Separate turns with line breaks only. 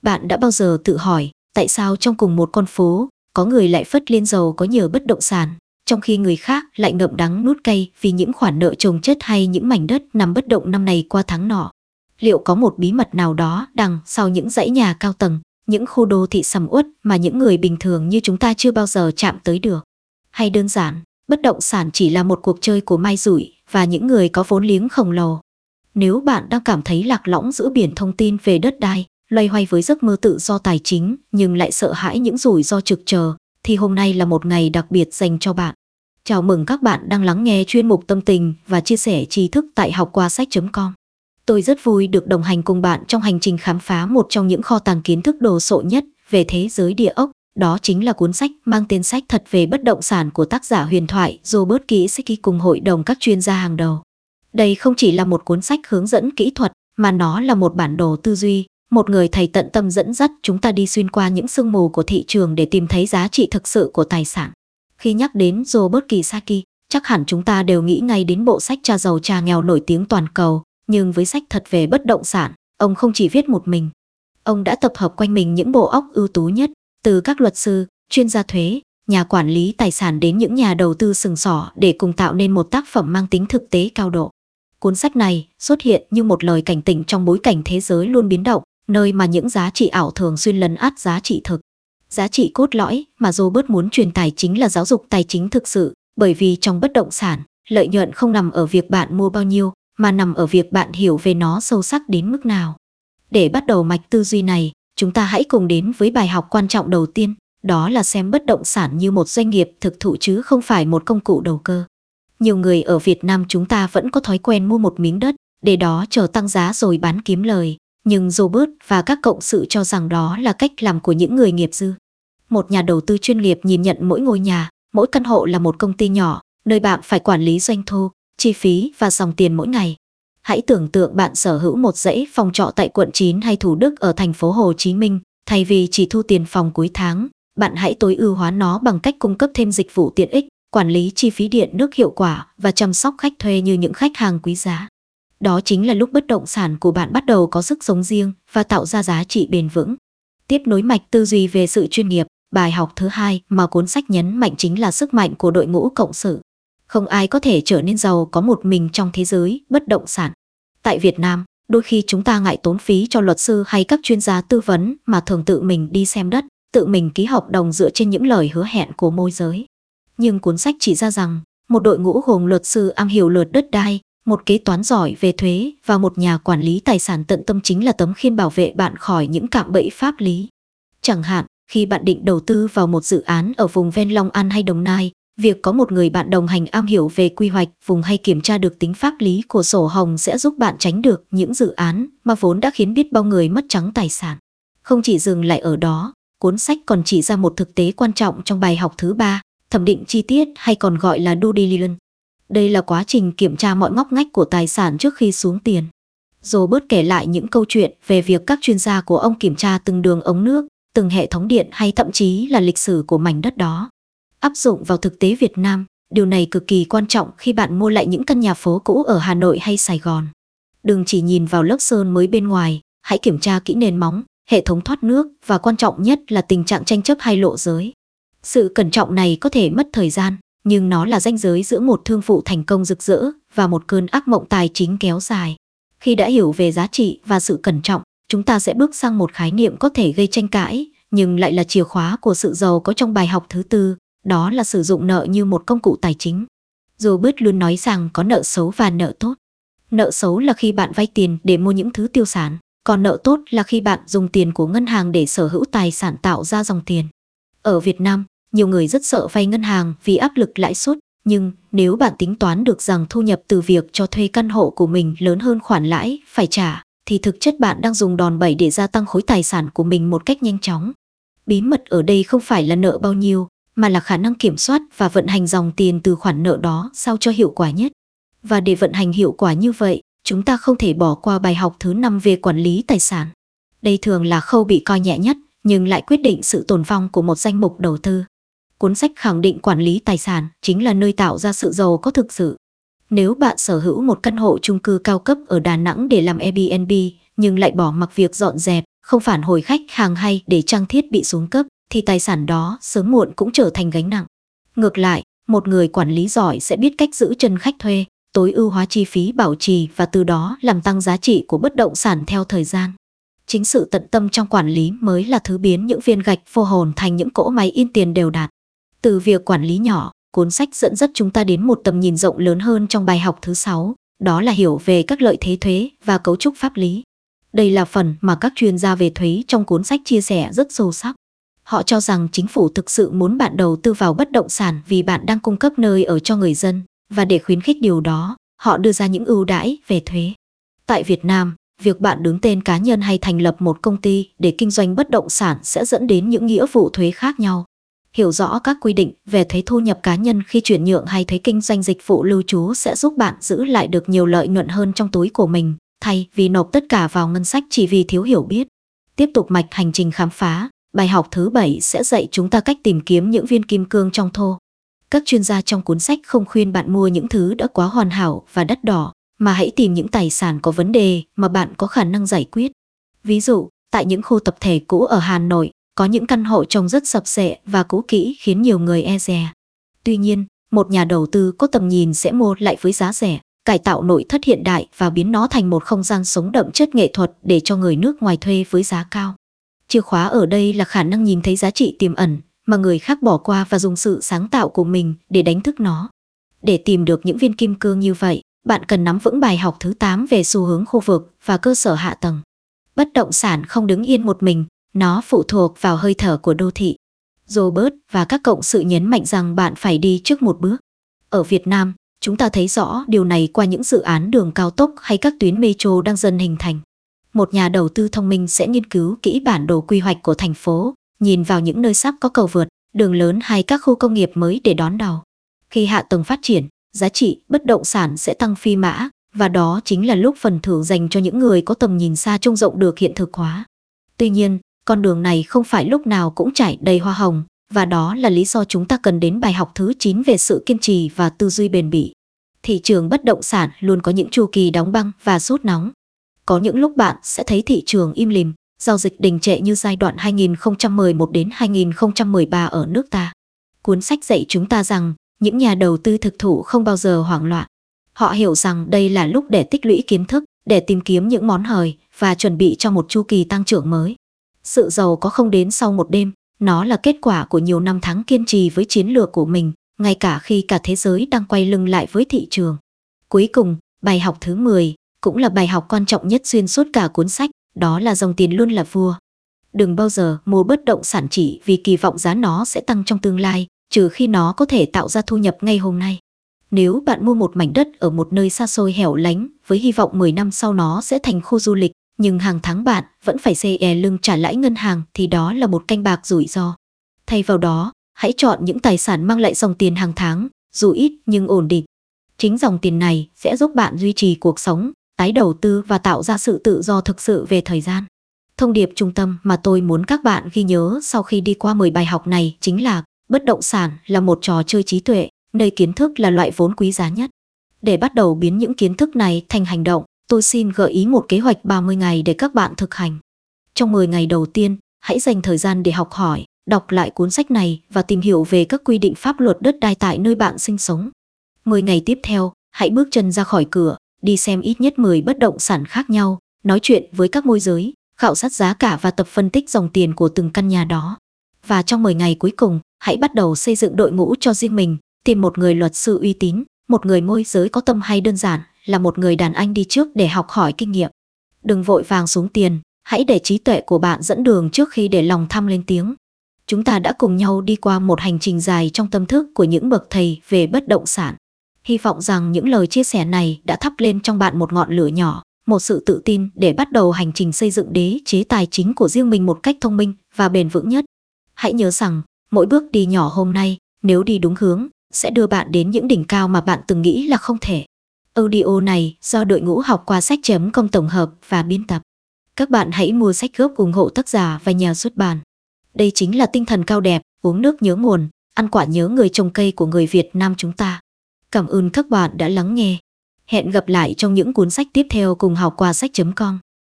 Bạn đã bao giờ tự hỏi tại sao trong cùng một con phố có người lại phất lên giàu có nhờ bất động sản, trong khi người khác lại ngậm đắng nuốt cay vì những khoản nợ chồng chất hay những mảnh đất nằm bất động năm này qua tháng nọ? Liệu có một bí mật nào đó đằng sau những dãy nhà cao tầng, những khu đô thị sầm uất mà những người bình thường như chúng ta chưa bao giờ chạm tới được? Hay đơn giản, bất động sản chỉ là một cuộc chơi của may rủi và những người có vốn liếng khổng lồ? Nếu bạn đang cảm thấy lạc lõng giữa biển thông tin về đất đai, loay hoay với giấc mơ tự do tài chính nhưng lại sợ hãi những rủi ro trực chờ, thì hôm nay là một ngày đặc biệt dành cho bạn. Chào mừng các bạn đang lắng nghe chuyên mục tâm tình và chia sẻ tri thức tại HọcQuaSách.com. Tôi rất vui được đồng hành cùng bạn trong hành trình khám phá một trong những kho tàng kiến thức đồ sộ nhất về thế giới địa ốc. Đó chính là cuốn sách mang tên Sách Thật về Bất động sản của tác giả huyền thoại Robert Kiyosaki cùng hội đồng các chuyên gia hàng đầu. Đây không chỉ là một cuốn sách hướng dẫn kỹ thuật, mà nó là một bản đồ tư duy, một người thầy tận tâm dẫn dắt chúng ta đi xuyên qua những sương mù của thị trường để tìm thấy giá trị thực sự của tài sản. Khi nhắc đến Robert Kiyosaki, chắc hẳn chúng ta đều nghĩ ngay đến bộ sách Cha giàu cha nghèo nổi tiếng toàn cầu, nhưng với Sách Thật về Bất động sản, ông không chỉ viết một mình. Ông đã tập hợp quanh mình những bộ óc ưu tú nhất, từ các luật sư, chuyên gia thuế, nhà quản lý tài sản đến những nhà đầu tư sừng sỏ để cùng tạo nên một tác phẩm mang tính thực tế cao độ. Cuốn sách này xuất hiện như một lời cảnh tỉnh trong bối cảnh thế giới luôn biến động, nơi mà những giá trị ảo thường xuyên lấn át giá trị thực. Giá trị cốt lõi mà Robert muốn truyền tải chính là giáo dục tài chính thực sự, bởi vì trong bất động sản, lợi nhuận không nằm ở việc bạn mua bao nhiêu, mà nằm ở việc bạn hiểu về nó sâu sắc đến mức nào. Để bắt đầu mạch tư duy này, chúng ta hãy cùng đến với bài học quan trọng đầu tiên, đó là xem bất động sản như một doanh nghiệp thực thụ chứ không phải một công cụ đầu cơ. Nhiều người ở Việt Nam chúng ta vẫn có thói quen mua một miếng đất, để đó chờ tăng giá rồi bán kiếm lời. Nhưng Robert và các cộng sự cho rằng đó là cách làm của những người nghiệp dư. Một nhà đầu tư chuyên nghiệp nhìn nhận mỗi ngôi nhà, mỗi căn hộ là một công ty nhỏ, nơi bạn phải quản lý doanh thu, chi phí và dòng tiền mỗi ngày. Hãy tưởng tượng bạn sở hữu một dãy phòng trọ tại quận 9 hay Thủ Đức ở thành phố Hồ Chí Minh. Thay vì chỉ thu tiền phòng cuối tháng, bạn hãy tối ưu hóa nó bằng cách cung cấp thêm dịch vụ tiện ích, quản lý chi phí điện nước hiệu quả và chăm sóc khách thuê như những khách hàng quý giá. Đó chính là lúc bất động sản của bạn bắt đầu có sức sống riêng và tạo ra giá trị bền vững. Tiếp nối mạch tư duy về sự chuyên nghiệp, bài học thứ hai mà cuốn sách nhấn mạnh chính là sức mạnh của đội ngũ cộng sự. Không ai có thể trở nên giàu có một mình trong thế giới bất động sản. Tại Việt Nam, đôi khi chúng ta ngại tốn phí cho luật sư hay các chuyên gia tư vấn mà thường tự mình đi xem đất, tự mình ký hợp đồng dựa trên những lời hứa hẹn của môi giới. Nhưng cuốn sách chỉ ra rằng, một đội ngũ gồm luật sư am hiểu luật đất đai, một kế toán giỏi về thuế và một nhà quản lý tài sản tận tâm chính là tấm khiên bảo vệ bạn khỏi những cạm bẫy pháp lý. Chẳng hạn, khi bạn định đầu tư vào một dự án ở vùng ven Long An hay Đồng Nai, việc có một người bạn đồng hành am hiểu về quy hoạch vùng hay kiểm tra được tính pháp lý của sổ hồng sẽ giúp bạn tránh được những dự án mà vốn đã khiến biết bao người mất trắng tài sản. Không chỉ dừng lại ở đó, cuốn sách còn chỉ ra một thực tế quan trọng trong bài học thứ ba, thẩm định chi tiết hay còn gọi là due diligence. Đây là quá trình kiểm tra mọi ngóc ngách của tài sản trước khi xuống tiền. Robert kể lại những câu chuyện về việc các chuyên gia của ông kiểm tra từng đường ống nước, từng hệ thống điện hay thậm chí là lịch sử của mảnh đất đó. Áp dụng vào thực tế Việt Nam, điều này cực kỳ quan trọng khi bạn mua lại những căn nhà phố cũ ở Hà Nội hay Sài Gòn. Đừng chỉ nhìn vào lớp sơn mới bên ngoài, hãy kiểm tra kỹ nền móng, hệ thống thoát nước và quan trọng nhất là tình trạng tranh chấp hay lộ giới. Sự cẩn trọng này có thể mất thời gian, nhưng nó là ranh giới giữa một thương vụ thành công rực rỡ và một cơn ác mộng tài chính kéo dài. Khi đã hiểu về giá trị và sự cẩn trọng, chúng ta sẽ bước sang một khái niệm có thể gây tranh cãi, nhưng lại là chìa khóa của sự giàu có trong bài học thứ tư, đó là sử dụng nợ như một công cụ tài chính. Robert luôn nói rằng có nợ xấu và nợ tốt. Nợ xấu là khi bạn vay tiền để mua những thứ tiêu sản, còn nợ tốt là khi bạn dùng tiền của ngân hàng để sở hữu tài sản tạo ra dòng tiền. Ở Việt Nam, nhiều người rất sợ vay ngân hàng vì áp lực lãi suất, nhưng nếu bạn tính toán được rằng thu nhập từ việc cho thuê căn hộ của mình lớn hơn khoản lãi phải trả, thì thực chất bạn đang dùng đòn bẩy để gia tăng khối tài sản của mình một cách nhanh chóng. Bí mật ở đây không phải là nợ bao nhiêu, mà là khả năng kiểm soát và vận hành dòng tiền từ khoản nợ đó sao cho hiệu quả nhất. Và để vận hành hiệu quả như vậy, chúng ta không thể bỏ qua bài học thứ 5 về quản lý tài sản. Đây thường là khâu bị coi nhẹ nhất, nhưng lại quyết định sự tồn vong của một danh mục đầu tư. Cuốn sách khẳng định quản lý tài sản chính là nơi tạo ra sự giàu có thực sự. Nếu bạn sở hữu một căn hộ chung cư cao cấp ở Đà Nẵng để làm Airbnb, nhưng lại bỏ mặc việc dọn dẹp, không phản hồi khách hàng hay để trang thiết bị xuống cấp, thì tài sản đó sớm muộn cũng trở thành gánh nặng. Ngược lại, một người quản lý giỏi sẽ biết cách giữ chân khách thuê, tối ưu hóa chi phí bảo trì và từ đó làm tăng giá trị của bất động sản theo thời gian. Chính sự tận tâm trong quản lý mới là thứ biến những viên gạch vô hồn thành những cỗ máy in tiền đều đặn. Từ việc quản lý nhỏ, cuốn sách dẫn dắt chúng ta đến một tầm nhìn rộng lớn hơn trong bài học thứ 6, đó là hiểu về các lợi thế thuế và cấu trúc pháp lý. Đây là phần mà các chuyên gia về thuế trong cuốn sách chia sẻ rất sâu sắc. Họ cho rằng chính phủ thực sự muốn bạn đầu tư vào bất động sản vì bạn đang cung cấp nơi ở cho người dân, và để khuyến khích điều đó, họ đưa ra những ưu đãi về thuế. Tại Việt Nam, việc bạn đứng tên cá nhân hay thành lập một công ty để kinh doanh bất động sản sẽ dẫn đến những nghĩa vụ thuế khác nhau. Hiểu rõ các quy định về thuế thu nhập cá nhân khi chuyển nhượng hay thuế kinh doanh dịch vụ lưu trú sẽ giúp bạn giữ lại được nhiều lợi nhuận hơn trong túi của mình, thay vì nộp tất cả vào ngân sách chỉ vì thiếu hiểu biết. Tiếp tục mạch hành trình khám phá, bài học thứ 7 sẽ dạy chúng ta cách tìm kiếm những viên kim cương trong thô. Các chuyên gia trong cuốn sách không khuyên bạn mua những thứ đã quá hoàn hảo và đắt đỏ, mà hãy tìm những tài sản có vấn đề mà bạn có khả năng giải quyết. Ví dụ, tại những khu tập thể cũ ở Hà Nội, có những căn hộ trông rất sập xệ và cũ kỹ khiến nhiều người e dè. Tuy nhiên, một nhà đầu tư có tầm nhìn sẽ mua lại với giá rẻ, cải tạo nội thất hiện đại và biến nó thành một không gian sống đậm chất nghệ thuật để cho người nước ngoài thuê với giá cao. Chìa khóa ở đây là khả năng nhìn thấy giá trị tiềm ẩn mà người khác bỏ qua và dùng sự sáng tạo của mình để đánh thức nó. Để tìm được những viên kim cương như vậy, bạn cần nắm vững bài học thứ 8 về xu hướng khu vực và cơ sở hạ tầng. Bất động sản không đứng yên một mình, nó phụ thuộc vào hơi thở của đô thị. Robert và các cộng sự nhấn mạnh rằng bạn phải đi trước một bước. Ở Việt Nam, chúng ta thấy rõ điều này qua những dự án đường cao tốc hay các tuyến metro đang dần hình thành. Một nhà đầu tư thông minh sẽ nghiên cứu kỹ bản đồ quy hoạch của thành phố, nhìn vào những nơi sắp có cầu vượt, đường lớn hay các khu công nghiệp mới để đón đầu. Khi hạ tầng phát triển, giá trị bất động sản sẽ tăng phi mã, và đó chính là lúc phần thưởng dành cho những người có tầm nhìn xa trông rộng được hiện thực hóa. Tuy nhiên, con đường này không phải lúc nào cũng trải đầy hoa hồng, và đó là lý do chúng ta cần đến bài học thứ 9 về sự kiên trì và tư duy bền bỉ. Thị trường bất động sản luôn có những chu kỳ đóng băng và sốt nóng. Có những lúc bạn sẽ thấy thị trường im lìm, giao dịch đình trệ như giai đoạn 2011 đến 2013 ở nước ta. Cuốn sách dạy chúng ta rằng những nhà đầu tư thực thụ không bao giờ hoảng loạn. Họ hiểu rằng đây là lúc để tích lũy kiến thức, để tìm kiếm những món hời và chuẩn bị cho một chu kỳ tăng trưởng mới. Sự giàu có không đến sau một đêm, nó là kết quả của nhiều năm tháng kiên trì với chiến lược của mình, ngay cả khi cả thế giới đang quay lưng lại với thị trường. Cuối cùng, bài học thứ 10 cũng là bài học quan trọng nhất xuyên suốt cả cuốn sách, đó là dòng tiền luôn là vua. Đừng bao giờ mua bất động sản chỉ vì kỳ vọng giá nó sẽ tăng trong tương lai, trừ khi nó có thể tạo ra thu nhập ngay hôm nay. Nếu bạn mua một mảnh đất ở một nơi xa xôi hẻo lánh với hy vọng 10 năm sau nó sẽ thành khu du lịch, nhưng hàng tháng bạn vẫn phải xê lưng trả lãi ngân hàng, thì đó là một canh bạc rủi ro. Thay vào đó, hãy chọn những tài sản mang lại dòng tiền hàng tháng, dù ít nhưng ổn định. Chính dòng tiền này sẽ giúp bạn duy trì cuộc sống, tái đầu tư và tạo ra sự tự do thực sự về thời gian. Thông điệp trung tâm mà tôi muốn các bạn ghi nhớ sau khi đi qua 10 bài học này chính là bất động sản là một trò chơi trí tuệ, nơi kiến thức là loại vốn quý giá nhất. Để bắt đầu biến những kiến thức này thành hành động, tôi xin gợi ý một kế hoạch 30 ngày để các bạn thực hành. Trong 10 ngày đầu tiên, hãy dành thời gian để học hỏi, đọc lại cuốn sách này và tìm hiểu về các quy định pháp luật đất đai tại nơi bạn sinh sống. 10 ngày tiếp theo, hãy bước chân ra khỏi cửa, đi xem ít nhất 10 bất động sản khác nhau, nói chuyện với các môi giới, khảo sát giá cả và tập phân tích dòng tiền của từng căn nhà đó. Và trong 10 ngày cuối cùng, hãy bắt đầu xây dựng đội ngũ cho riêng mình, tìm một người luật sư uy tín, một người môi giới có tâm hay đơn giản là một người đàn anh đi trước để học hỏi kinh nghiệm. Đừng vội vàng xuống tiền, hãy để trí tuệ của bạn dẫn đường trước khi để lòng tham lên tiếng. Chúng ta đã cùng nhau đi qua một hành trình dài trong tâm thức của những bậc thầy về bất động sản. Hy vọng rằng những lời chia sẻ này đã thắp lên trong bạn một ngọn lửa nhỏ, một sự tự tin để bắt đầu hành trình xây dựng đế chế tài chính của riêng mình một cách thông minh và bền vững nhất. Hãy nhớ rằng, mỗi bước đi nhỏ hôm nay, nếu đi đúng hướng, sẽ đưa bạn đến những đỉnh cao mà bạn từng nghĩ là không thể. Audio này do đội ngũ học qua sách.com tổng hợp và biên tập. Các bạn hãy mua sách gốc ủng hộ tác giả và nhà xuất bản. Đây chính là tinh thần cao đẹp, uống nước nhớ nguồn, ăn quả nhớ người trồng cây của người Việt Nam chúng ta. Cảm ơn các bạn đã lắng nghe. Hẹn gặp lại trong những cuốn sách tiếp theo cùng học qua sách.com.